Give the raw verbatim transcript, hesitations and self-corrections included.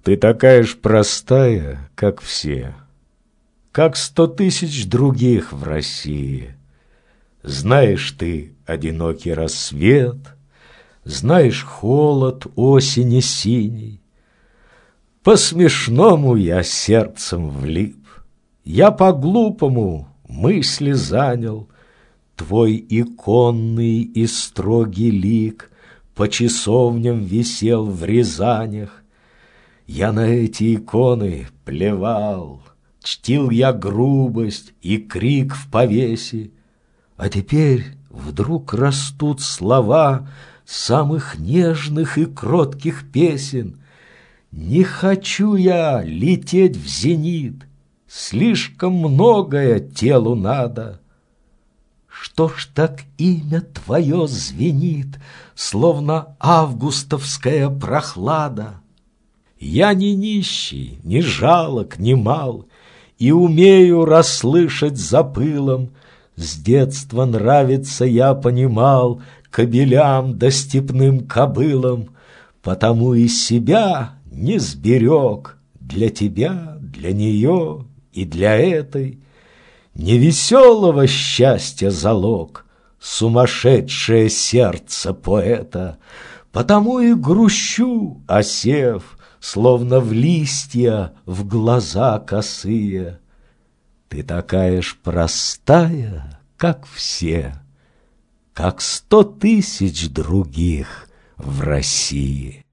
Ты такая ж простая, как все, как сто тысяч других в России. Знаешь ты одинокий рассвет, знаешь холод осени синий. По-смешному я сердцем влип, я по-глупому мысли занял. Твой иконный и строгий лик по часовням висел в Рязанях. Я на эти иконы плевал, чтил я грубость и крик в повесе. А теперь вдруг растут слова самых нежных и кротких песен. Не хочу я лететь в зенит, слишком многое телу надо. Что ж так имя твое звенит, словно августовская прохлада? Я не нищий, не жалок, не мал, и умею расслышать за пылом. С детства нравится, я понимал, кобелям да степным кобылам, потому и себя не сберег для тебя, для нее и для этой. Невеселого счастья залог сумасшедшее сердце поэта, потому и грущу, осев, словно в листья в глаза косые. Ты такая ж простая, как все, как сто тысяч других в России.